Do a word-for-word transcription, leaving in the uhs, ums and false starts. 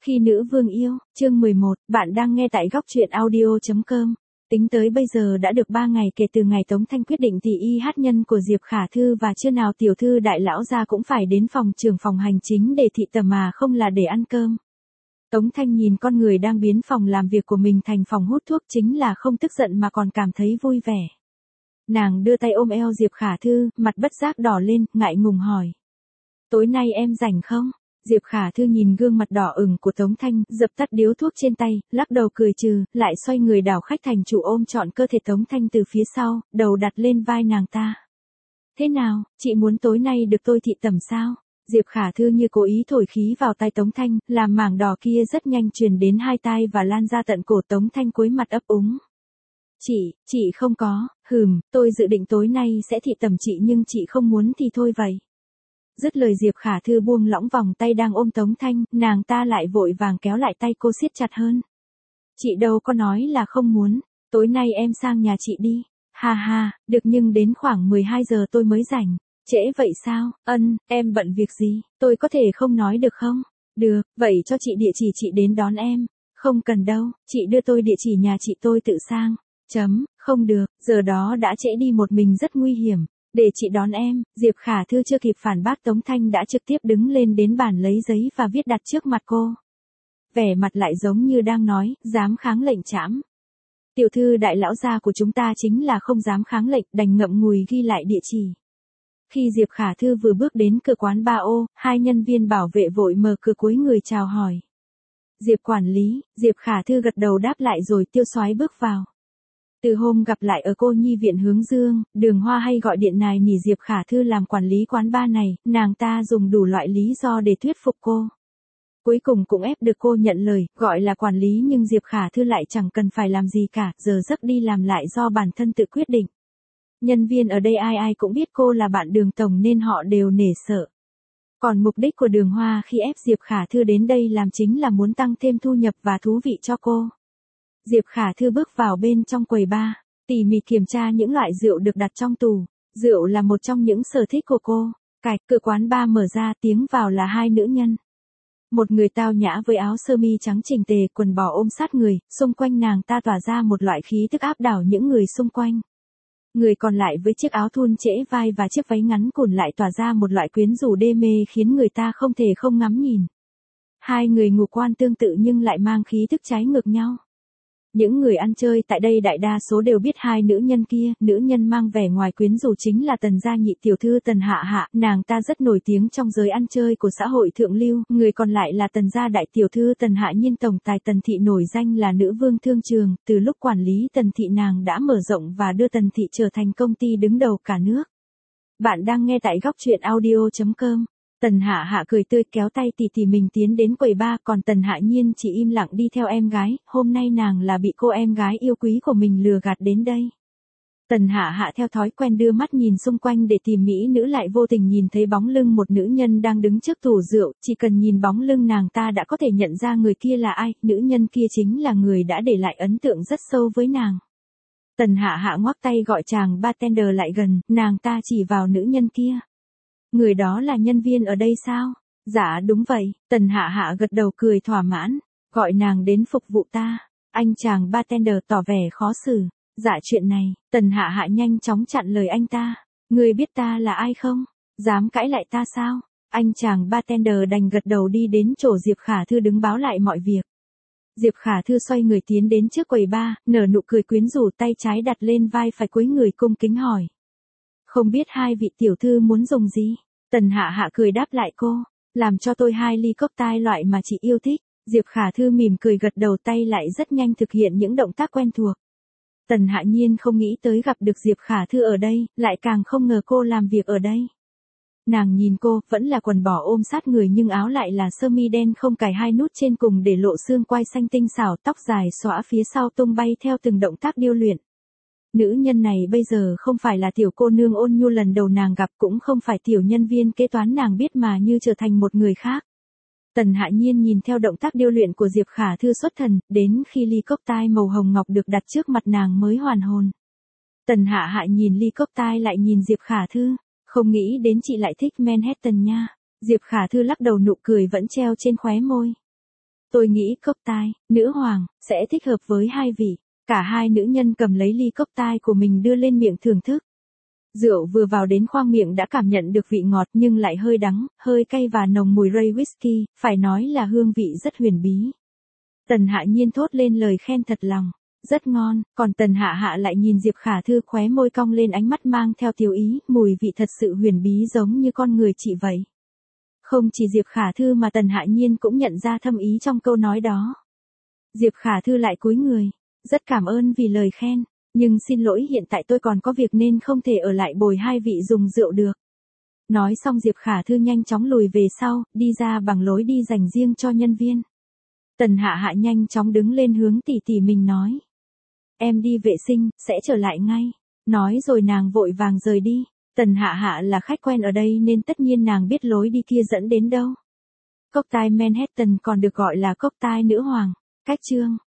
Khi nữ vương yêu, chương mười một, bạn đang nghe tại góc truyện audio chấm com. Tính tới bây giờ đã được ba ngày kể từ ngày Tống Thanh quyết định thì y hát nhân của Diệp Khả Thư và chưa nào tiểu thư đại lão gia cũng phải đến phòng trưởng phòng hành chính để thị tầm mà không là để ăn cơm. Tống Thanh nhìn con người đang biến phòng làm việc của mình thành phòng hút thuốc chính là không tức giận mà còn cảm thấy vui vẻ. Nàng đưa tay ôm eo Diệp Khả Thư, mặt bất giác đỏ lên, ngại ngùng hỏi. Tối nay em rảnh không? Diệp Khả Thư nhìn gương mặt đỏ ửng của Tống Thanh, dập tắt điếu thuốc trên tay, lắc đầu cười trừ, lại xoay người đảo khách thành chủ ôm trọn cơ thể Tống Thanh từ phía sau, đầu đặt lên vai nàng ta. Thế nào, chị muốn tối nay được tôi thị tẩm sao? Diệp Khả Thư như cố ý thổi khí vào tai Tống Thanh, làm mảng đỏ kia rất nhanh truyền đến hai tai và lan ra tận cổ Tống Thanh cúi mặt ấp úng. Chị, chị không có, hừm, tôi dự định tối nay sẽ thị tẩm chị nhưng chị không muốn thì thôi vậy. Dứt lời Diệp Khả Thư buông lỏng vòng tay đang ôm Tống Thanh, nàng ta lại vội vàng kéo lại tay cô siết chặt hơn. Chị đâu có nói là không muốn, tối nay em sang nhà chị đi. Ha ha, được nhưng đến khoảng mười hai giờ tôi mới rảnh. Trễ vậy sao? Ân, em bận việc gì? Tôi có thể không nói được không? Được, vậy cho chị địa chỉ chị đến đón em. Không cần đâu, chị đưa tôi địa chỉ nhà chị tôi tự sang. Chấm, không được, giờ đó đã trễ đi một mình rất nguy hiểm. Để chị đón em, Diệp Khả Thư chưa kịp phản bác Tống Thanh đã trực tiếp đứng lên đến bàn lấy giấy và viết đặt trước mặt cô. Vẻ mặt lại giống như đang nói, dám kháng lệnh trẫm. Tiểu thư đại lão gia của chúng ta chính là không dám kháng lệnh, đành ngậm ngùi ghi lại địa chỉ. Khi Diệp Khả Thư vừa bước đến cửa quán ba ô, hai nhân viên bảo vệ vội mở cửa cúi người chào hỏi. Diệp quản lý, Diệp Khả Thư gật đầu đáp lại rồi tiêu xoái bước vào. Từ hôm gặp lại ở cô nhi viện Hướng Dương, Đường Hoa hay gọi điện nài nỉ Diệp Khả Thư làm quản lý quán bar này, nàng ta dùng đủ loại lý do để thuyết phục cô. Cuối cùng cũng ép được cô nhận lời, gọi là quản lý nhưng Diệp Khả Thư lại chẳng cần phải làm gì cả, giờ giấc đi làm lại do bản thân tự quyết định. Nhân viên ở đây ai ai cũng biết cô là bạn Đường tổng nên họ đều nể sợ. Còn mục đích của Đường Hoa khi ép Diệp Khả Thư đến đây làm chính là muốn tăng thêm thu nhập và thú vị cho cô. Diệp Khả Thư bước vào bên trong quầy bar, tỉ mỉ kiểm tra những loại rượu được đặt trong tủ. Rượu là một trong những sở thích của cô. Cạch, cửa quán bar mở ra, tiếng vào là hai nữ nhân. Một người tao nhã với áo sơ mi trắng chỉnh tề, quần bò ôm sát người, xung quanh nàng ta tỏa ra một loại khí tức áp đảo những người xung quanh. Người còn lại với chiếc áo thun trễ vai và chiếc váy ngắn cùn lại tỏa ra một loại quyến rũ đê mê khiến người ta không thể không ngắm nhìn. Hai người ngũ quan tương tự nhưng lại mang khí tức trái ngược nhau. Những người ăn chơi tại đây đại đa số đều biết hai nữ nhân kia, nữ nhân mang vẻ ngoài quyến rũ chính là Tần gia nhị tiểu thư Tần Hạ Hạ, nàng ta rất nổi tiếng trong giới ăn chơi của xã hội thượng lưu, người còn lại là Tần gia đại tiểu thư Tần Hạ Nhiên tổng tài Tần thị nổi danh là nữ vương thương trường, từ lúc quản lý Tần thị nàng đã mở rộng và đưa Tần thị trở thành công ty đứng đầu cả nước. Bạn đang nghe tại góc truyện audio chấm com. Tần Hạ Hạ cười tươi kéo tay tỷ tỷ mình tiến đến quầy bar, còn Tần Hạ Nhiên chỉ im lặng đi theo em gái, hôm nay nàng là bị cô em gái yêu quý của mình lừa gạt đến đây. Tần Hạ Hạ theo thói quen đưa mắt nhìn xung quanh để tìm mỹ nữ lại vô tình nhìn thấy bóng lưng một nữ nhân đang đứng trước tủ rượu, chỉ cần nhìn bóng lưng nàng ta đã có thể nhận ra người kia là ai, nữ nhân kia chính là người đã để lại ấn tượng rất sâu với nàng. Tần Hạ Hạ ngoắc tay gọi chàng bartender lại gần, nàng ta chỉ vào nữ nhân kia. Người đó là nhân viên ở đây sao? Dạ đúng vậy, Tần Hạ Hạ gật đầu cười thỏa mãn, gọi nàng đến phục vụ ta. Anh chàng bartender tỏ vẻ khó xử. Dạ chuyện này, Tần Hạ Hạ nhanh chóng chặn lời anh ta. Người biết ta là ai không? Dám cãi lại ta sao? Anh chàng bartender đành gật đầu đi đến chỗ Diệp Khả Thư đứng báo lại mọi việc. Diệp Khả Thư xoay người tiến đến trước quầy bar, nở nụ cười quyến rũ, tay trái đặt lên vai phải cúi người cung kính hỏi. Không biết hai vị tiểu thư muốn dùng gì? Tần Hạ Hạ cười đáp lại cô. Làm cho tôi hai ly cocktail loại mà chị yêu thích. Diệp Khả Thư mỉm cười gật đầu, tay lại rất nhanh thực hiện những động tác quen thuộc. Tần Hạ Nhiên không nghĩ tới gặp được Diệp Khả Thư ở đây, lại càng không ngờ cô làm việc ở đây. Nàng nhìn cô, vẫn là quần bò ôm sát người nhưng áo lại là sơ mi đen không cài hai nút trên cùng để lộ xương quai xanh tinh xảo, tóc dài xõa phía sau tung bay theo từng động tác điêu luyện. Nữ nhân này bây giờ không phải là tiểu cô nương ôn nhu lần đầu nàng gặp, cũng không phải tiểu nhân viên kế toán nàng biết mà như trở thành một người khác. Tần Hạ Nhiên nhìn theo động tác điêu luyện của Diệp Khả Thư xuất thần, đến khi ly cocktail màu hồng ngọc được đặt trước mặt nàng mới hoàn hồn. Tần Hạ Hạ nhìn ly cocktail lại nhìn Diệp Khả Thư, không nghĩ đến chị lại thích Manhattan nha. Diệp Khả Thư lắc đầu, nụ cười vẫn treo trên khóe môi. Tôi nghĩ cốc tai, nữ hoàng, sẽ thích hợp với hai vị. Cả hai nữ nhân cầm lấy ly cốc tai của mình đưa lên miệng thưởng thức. Rượu vừa vào đến khoang miệng đã cảm nhận được vị ngọt nhưng lại hơi đắng, hơi cay và nồng mùi ray whisky, phải nói là hương vị rất huyền bí. Tần Hạ Nhiên thốt lên lời khen thật lòng. Rất ngon, còn Tần Hạ Hạ lại nhìn Diệp Khả Thư khóe môi cong lên ánh mắt mang theo tiêu ý, mùi vị thật sự huyền bí giống như con người chị vậy. Không chỉ Diệp Khả Thư mà Tần Hạ Nhiên cũng nhận ra thâm ý trong câu nói đó. Diệp Khả Thư lại cúi người. Rất cảm ơn vì lời khen, nhưng xin lỗi hiện tại tôi còn có việc nên không thể ở lại bồi hai vị dùng rượu được. Nói xong Diệp Khả Thư nhanh chóng lùi về sau, đi ra bằng lối đi dành riêng cho nhân viên. Tần Hạ Hạ nhanh chóng đứng lên hướng tỷ tỷ mình nói. Em đi vệ sinh, sẽ trở lại ngay. Nói rồi nàng vội vàng rời đi. Tần Hạ Hạ là khách quen ở đây nên tất nhiên nàng biết lối đi kia dẫn đến đâu. Cốc tai Manhattan còn được gọi là cốc tai nữ hoàng. Cách chương